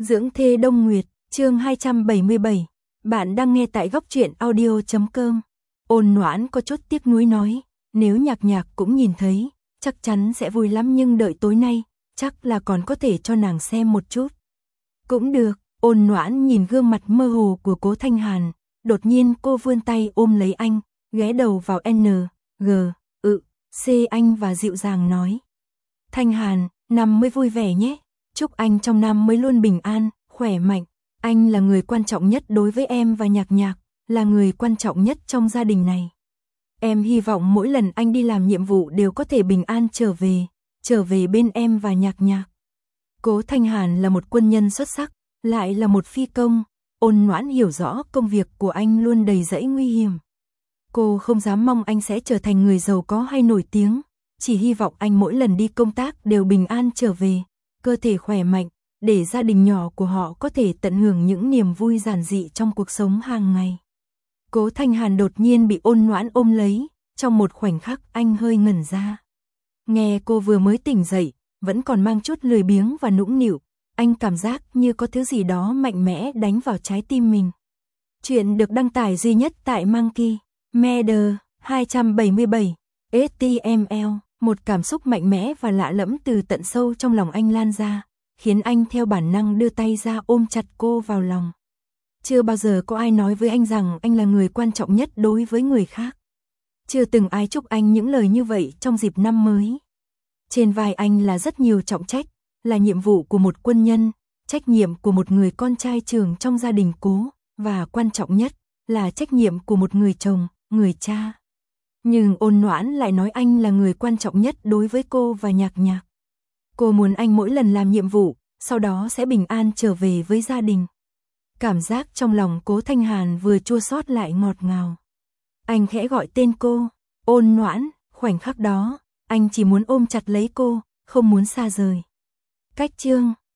Dưỡng thê Đông Nguyệt, chương 277. Bạn đang nghe tại góc truyện audio.com. Ôn Noãn có chút tiếc nuối nói, nếu Nhạc Nhạc cũng nhìn thấy, chắc chắn sẽ vui lắm, nhưng đợi tối nay, chắc là còn có thể cho nàng xem một chút. Cũng được. Ôn Noãn nhìn gương mặt mơ hồ của Cố Thanh Hàn, đột nhiên cô vươn tay ôm lấy anh, ghé đầu vào N, G, C anh và dịu dàng nói. Thanh Hàn, năm mới vui vẻ nhé, chúc anh trong năm mới luôn bình an, khỏe mạnh, anh là người quan trọng nhất đối với em và Nhạc Nhạc, là người quan trọng nhất trong gia đình này. Em hy vọng mỗi lần anh đi làm nhiệm vụ đều có thể bình an trở về bên em và Nhạc Nhạc. Cố Thanh Hàn là một quân nhân xuất sắc, lại là một phi công, Ôn Noãn hiểu rõ công việc của anh luôn đầy rẫy nguy hiểm. Cô không dám mong anh sẽ trở thành người giàu có hay nổi tiếng, chỉ hy vọng anh mỗi lần đi công tác đều bình an trở về, cơ thể khỏe mạnh, để gia đình nhỏ của họ có thể tận hưởng những niềm vui giản dị trong cuộc sống hàng ngày. Cố Thanh Hàn đột nhiên bị Ôn Noãn ôm lấy, trong một khoảnh khắc anh hơi ngẩn ra. Nghe cô vừa mới tỉnh dậy, vẫn còn mang chút lười biếng và nũng nịu, anh cảm giác như có thứ gì đó mạnh mẽ đánh vào trái tim mình. Chuyện được đăng tải duy nhất tại Monkey Media 277 HTML. Một cảm xúc mạnh mẽ và lạ lẫm từ tận sâu trong lòng anh lan ra, khiến anh theo bản năng đưa tay ra ôm chặt cô vào lòng. Chưa bao giờ có ai nói với anh rằng anh là người quan trọng nhất đối với người khác. Chưa từng ai chúc anh những lời như vậy trong dịp năm mới. Trên vai anh là rất nhiều trọng trách, là nhiệm vụ của một quân nhân, trách nhiệm của một người con trai trưởng trong gia đình Cố, và quan trọng nhất là trách nhiệm của một người chồng, người cha. Nhưng Ôn Noãn lại nói anh là người quan trọng nhất đối với cô và Nhạc Nhạc. Cô muốn anh mỗi lần làm nhiệm vụ, sau đó sẽ bình an trở về với gia đình. Cảm giác trong lòng Cố Thanh Hàn vừa chua xót lại ngọt ngào. Anh khẽ gọi tên cô, Ôn Noãn, khoảnh khắc đó, anh chỉ muốn ôm chặt lấy cô, không muốn xa rời. Cách chương